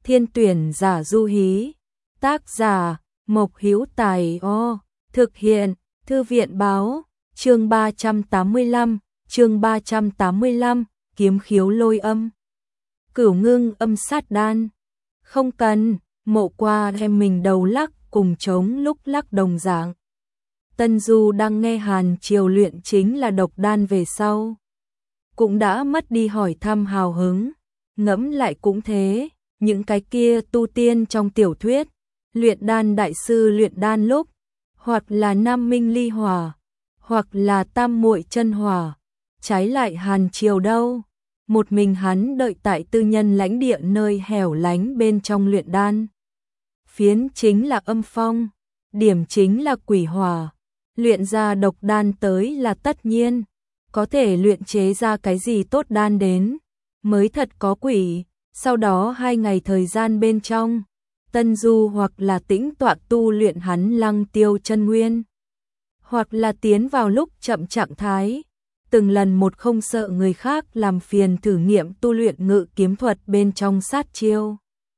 Thiên tuyển giả du hí. Tác giả Mộc Hữu Tài. Thực hiện Thư viện báo. Chương 385, kiếm khiếu lôi âm. Cửu ngưng âm sát đan. Không cần, Mộ Qua em mình đầu lắc cùng trống lúc lắc đồng dạng. Tân Du đang nghe Hàn Triều luyện chính là độc đan về sau, cũng đã mất đi hỏi thăm hào hứng. Ngẫm lại cũng thế, những cái kia tu tiên trong tiểu thuyết, luyện đan đại sư luyện đan lúc, hoặc là Nam Minh ly hỏa, hoặc là Tam Muội chân hỏa, trái lại Hàn Triều đâu, một mình hắn đợi tại tư nhân lãnh địa nơi hẻo lánh bên trong luyện đan. Phiến chính là âm phong, điểm chính là quỷ hỏa, luyện ra độc đan tới là tất nhiên, có thể luyện chế ra cái gì tốt đan đến, mới thật có quỷ. Sau đó 2 ngày thời gian bên trong, Tân Du hoặc là tĩnh tọa tu luyện hắn Lăng Tiêu chân nguyên, hoặc là tiến vào lúc chậm trạng thái, từng lần một không sợ người khác làm phiền thử nghiệm tu luyện ngự kiếm thuật bên trong sát chiêu.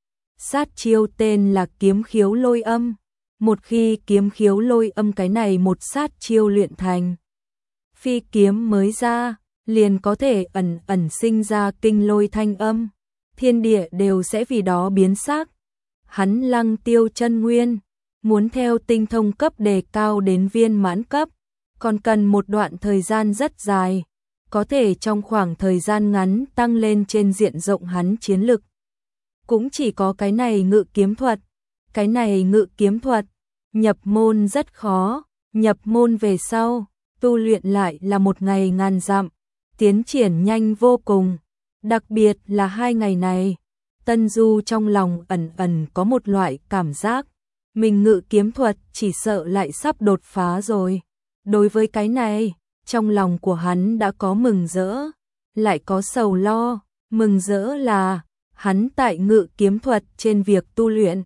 Sát chiêu tên là kiếm khiếu lôi âm. Một khi kiếm khiếu lôi âm cái này một sát chiêu luyện thành, phi kiếm mới ra, liền có thể ẩn ẩn sinh ra kinh lôi thanh âm, thiên địa đều sẽ vì đó biến sắc. Hắn Lăng Tiêu chân nguyên, muốn theo tinh thông cấp đề cao đến viên mãn cấp, còn cần một đoạn thời gian rất dài, có thể trong khoảng thời gian ngắn tăng lên trên diện rộng hắn chiến lực. Cũng chỉ có cái này ngự kiếm thuật, cái này ngự kiếm thuật, nhập môn rất khó, nhập môn về sau, tu luyện lại là 1 ngày ngàn dặm, tiến triển nhanh vô cùng, đặc biệt là 2 ngày này. Tân Du trong lòng ẩn ẩn có một loại cảm giác, mình ngự kiếm thuật chỉ sợ lại sắp đột phá rồi. Đối với cái này, trong lòng của hắn đã có mừng rỡ, lại có sầu lo. Mừng rỡ là, hắn tại ngự kiếm thuật trên việc tu luyện,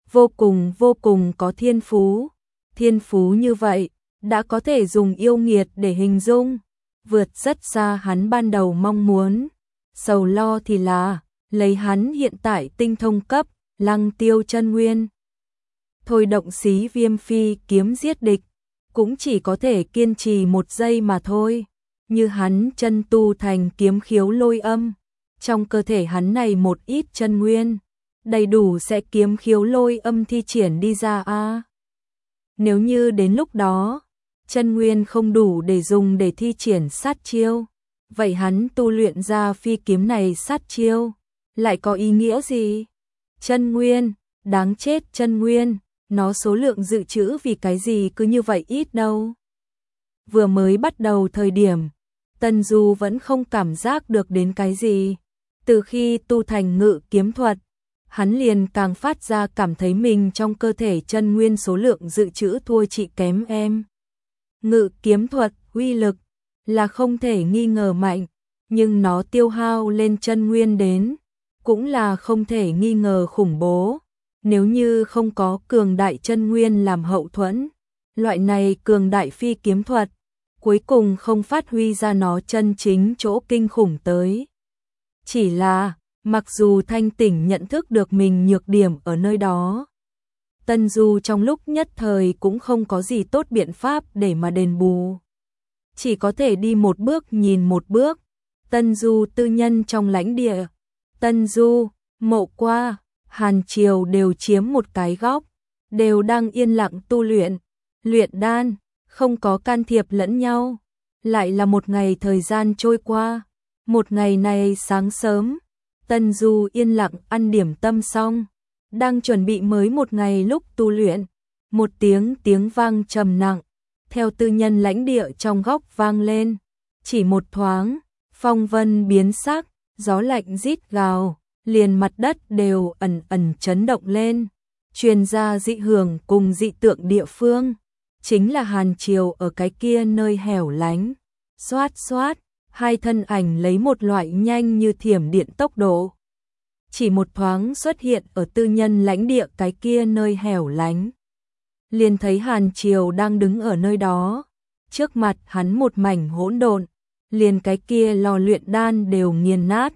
vô cùng có thiên phú. Thiên phú như vậy, đã có thể dùng yêu nghiệt để hình dung, vượt rất xa hắn ban đầu mong muốn. Sầu lo thì là, lấy hắn hiện tại tinh thông cấp, Lăng Tiêu chân nguyên, thôi động xí viêm phi kiếm giết địch, cũng chỉ có thể kiên trì 1 giây mà thôi. Như hắn chân tu thành kiếm khiếu lôi âm, trong cơ thể hắn này một ít chân nguyên, đầy đủ sẽ kiếm khiếu lôi âm thi triển đi ra a. Nếu như đến lúc đó, chân nguyên không đủ để dùng để thi triển sát chiêu, vậy hắn tu luyện ra phi kiếm này sát chiêu, lại có ý nghĩa gì? Chân nguyên, đáng chết chân nguyên, nó số lượng dự trữ vì cái gì cứ như vậy ít đâu. Vừa mới bắt đầu thời điểm, Tân Du vẫn không cảm giác được đến cái gì. Từ khi tu thành ngự kiếm thuật, hắn liền càng phát ra cảm thấy mình trong cơ thể chân nguyên số lượng dự trữ thua chị kém em. Ngự kiếm thuật, uy lực là không thể nghi ngờ mạnh, nhưng nó tiêu hao lên chân nguyên đến, cũng là không thể nghi ngờ khủng bố. Nếu như không có cường đại chân nguyên làm hậu thuẫn, loại này cường đại phi kiếm thuật, cuối cùng không phát huy ra nó chân chính chỗ kinh khủng tới. Chỉ là, mặc dù thanh tỉnh nhận thức được mình nhược điểm ở nơi đó, Tân Du trong lúc nhất thời cũng không có gì tốt biện pháp để mà đền bù. Chỉ có thể đi một bước nhìn một bước. Tân Du tư nhân trong lãnh địa, Tân Du, Mộ Qua, Hàn Triều đều chiếm một cái góc, đều đang yên lặng tu luyện, luyện đan, không có can thiệp lẫn nhau. Lại là 1 ngày thời gian trôi qua. Một ngày này sáng sớm, Tân Du yên lặng ăn điểm tâm xong, đang chuẩn bị mới 1 ngày lúc tu luyện, một tiếng vang trầm nặng, theo tư nhân lãnh địa trong góc vang lên. Chỉ một thoáng, phong vân biến sắc, gió lạnh rít gào, liền mặt đất đều ẩn ẩn chấn động lên, truyền ra dị hưởng cùng dị tượng địa phương. Chính là Hàn Triều ở cái kia nơi hẻo lánh. Xoát xoát, 2 thân ảnh lấy một loại nhanh như thiểm điện tốc độ, chỉ một thoáng xuất hiện ở tư nhân lãnh địa cái kia nơi hẻo lánh. Liền thấy Hàn Triều đang đứng ở nơi đó, trước mặt hắn một mảnh hỗn độn, liền cái kia lò luyện đan đều nghiền nát,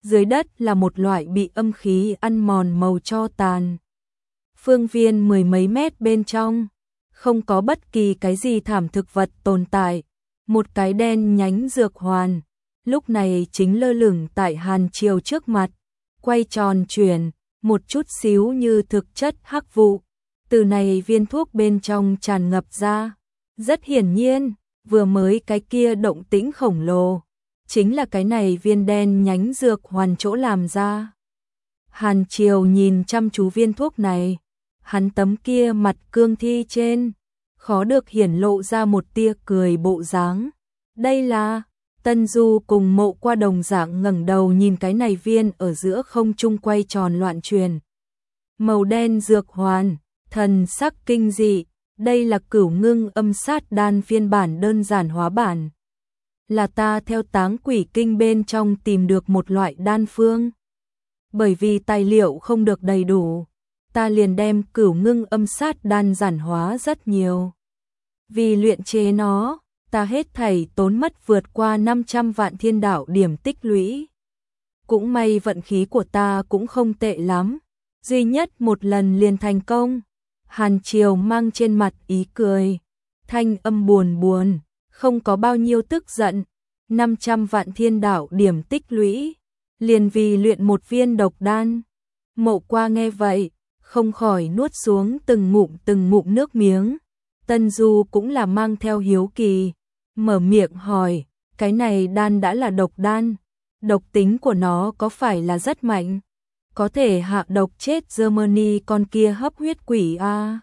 dưới đất là một loại bị âm khí ăn mòn màu tro tàn. Phương viên mười mấy mét bên trong, không có bất kỳ cái gì thảm thực vật tồn tại, một cái đen nhánh dược hoàn, lúc này chính lơ lửng tại Hàn Triều trước mặt, quay tròn chuyển, một chút xíu như thực chất hắc vụ, từ này viên thuốc bên trong tràn ngập ra. Rất hiển nhiên, vừa mới cái kia động tĩnh khổng lồ, chính là cái này viên đen nhánh dược hoàn chỗ làm ra. Hàn Triều nhìn chăm chú viên thuốc này, hắn tấm kia mặt cương thi trên, khó được hiển lộ ra một tia cười bộ dáng. Đây là, Tân Du cùng Mộ Qua đồng dạng ngẩng đầu nhìn cái này viên ở giữa không trung quay tròn loạn truyền. Màu đen dược hoàn, thần sắc kinh dị, đây là Cửu Ngưng Âm Sát Đan phiên bản đơn giản hóa bản. Là ta theo Táng Quỷ Kinh bên trong tìm được một loại đan phương. Bởi vì tài liệu không được đầy đủ, ta liền đem Cửu Ngưng Âm Sát Đan giản hóa rất nhiều. Vì luyện chế nó, ta hết thảy tốn mất vượt qua 500 vạn thiên đạo điểm tích lũy. Cũng may vận khí của ta cũng không tệ lắm, duy nhất một lần liền thành công. Hàn Triều mang trên mặt ý cười, thanh âm buồn buồn, không có bao nhiêu tức giận. 500 vạn thiên đạo điểm tích lũy, liền vì luyện một viên độc đan. Mộ Qua nghe vậy, không khỏi nuốt xuống từng ngụm nước miếng. Tân Du cũng là mang theo hiếu kỳ, mở miệng hỏi, cái này đan đã là độc đan, độc tính của nó có phải là rất mạnh? Có thể hạ độc chết Germany con kia hấp huyết quỷ a?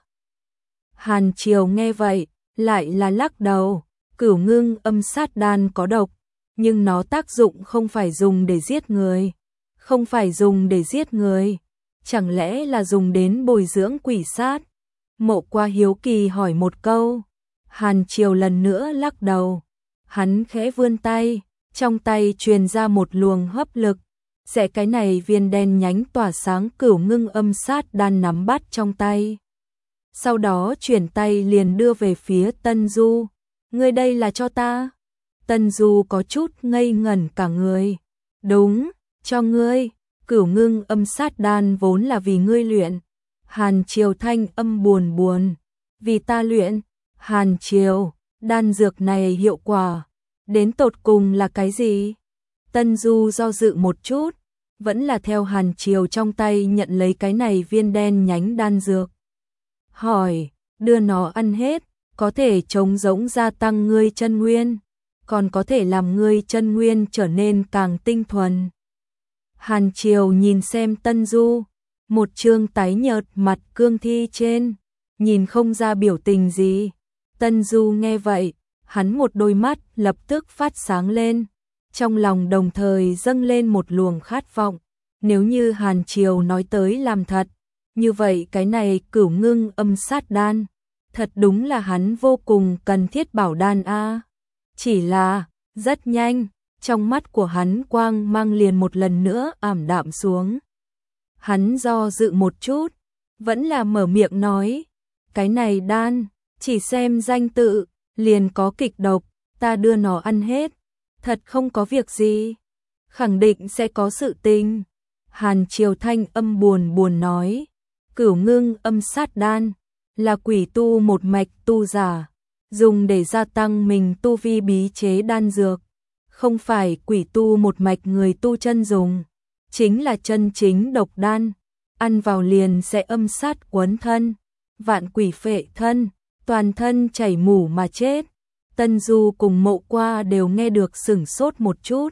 Hàn Triều nghe vậy, lại là lắc đầu, Cửu Ngưng Âm Sát Đan có độc, nhưng nó tác dụng không phải dùng để giết người. Không phải dùng để giết người, chẳng lẽ là dùng đến bồi dưỡng quỷ sát? Mộ Qua hiếu kỳ hỏi một câu. Hàn Triều lần nữa lắc đầu. Hắn khẽ vươn tay, trong tay truyền ra một luồng hấp lực, sẽ cái này viên đen nhánh tỏa sáng Cửu Ngưng Âm Sát Đan nắm bắt trong tay. Sau đó chuyển tay liền đưa về phía Tân Du. Ngươi đây là cho ta? Tân Du có chút ngây ngẩn cả người. Đúng, cho ngươi, Cửu Ngưng Âm Sát Đan vốn là vì ngươi luyện. Hàn Triều thanh âm buồn buồn. Vì ta luyện? Hàn Triều, đan dược này hiệu quả đến tột cùng là cái gì? Tân Du do dự một chút, vẫn là theo Hàn Triều trong tay nhận lấy cái này viên đen nhánh đan dược. Hỏi, đưa nó ăn hết, có thể trống rỗng gia tăng ngươi chân nguyên, còn có thể làm ngươi chân nguyên trở nên càng tinh thuần. Hàn Triều nhìn xem Tân Du, một trương tái nhợt mặt cương thi trên, nhìn không ra biểu tình gì. Tân Du nghe vậy, hắn một đôi mắt lập tức phát sáng lên, trong lòng đồng thời dâng lên một luồng khát vọng. Nếu như Hàn Triều nói tới làm thật, như vậy cái này Cửu Ngưng Âm Sát Đan, thật đúng là hắn vô cùng cần thiết bảo đan a. Chỉ là, rất nhanh, trong mắt của hắn quang mang liền một lần nữa ảm đạm xuống. Hắn do dự một chút, vẫn là mở miệng nói, cái này đan, chỉ xem danh tự, liền có kịch độc, ta đưa nó ăn hết, thật không có việc gì, khẳng định sẽ có sự tình. Hàn Triều thanh âm buồn buồn nói, Cửu Ngưng Âm Sát Đan, là quỷ tu một mạch tu giả, dùng để gia tăng mình tu vi bí chế đan dược, không phải quỷ tu một mạch người tu chân dùng, chính là chân chính độc đan, ăn vào liền sẽ âm sát quấn thân, vạn quỷ phệ thân, toàn thân chảy mủ mà chết. Tân Du cùng Mộ Qua đều nghe được sửng sốt một chút.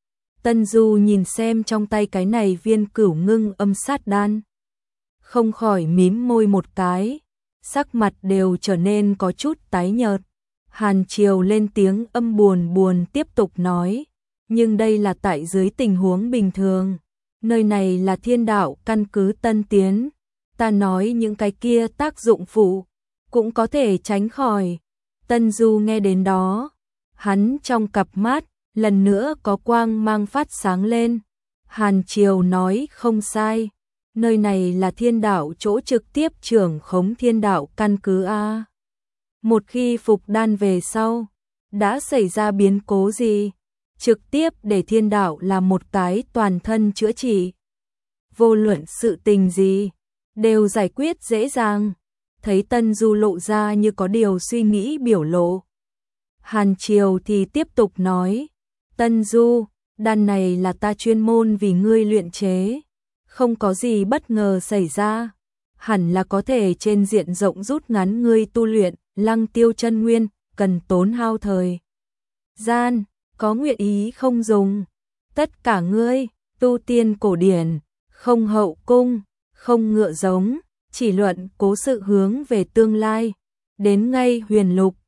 Tân Du nhìn xem trong tay cái này viên Cửu Ngưng Âm Sát Đan, không khỏi mím môi một cái, sắc mặt đều trở nên có chút tái nhợt. Hàn Triều lên tiếng âm buồn buồn tiếp tục nói, nhưng đây là tại dưới tình huống bình thường, nơi này là thiên đạo căn cứ tân tiến, ta nói những cái kia tác dụng phụ cũng có thể tránh khỏi. Tân Du nghe đến đó, hắn trong cặp mắt lần nữa có quang mang phát sáng lên. Hàn Triều nói không sai, nơi này là thiên đạo chỗ trực tiếp trưởng khống thiên đạo căn cứ a. Một khi phục đan về sau, đã xảy ra biến cố gì, trực tiếp để thiên đạo làm một cái toàn thân chữa trị. Vô luận sự tình gì, đều giải quyết dễ dàng. Thấy Tân Du lộ ra như có điều suy nghĩ biểu lộ. Hàn Triều thì tiếp tục nói, Tân Du, đan này là ta chuyên môn vì ngươi luyện chế. Không có gì bất ngờ xảy ra, hẳn là có thể trên diện rộng rút ngắn ngươi tu luyện, Lăng Tiêu chân nguyên, cần tốn hao thời gian, có nguyện ý không dùng. Tất cả ngươi, tu tiên cổ điển, không hậu cung, không ngựa giống, chỉ luận cố sự hướng về tương lai, đến ngay huyền lục,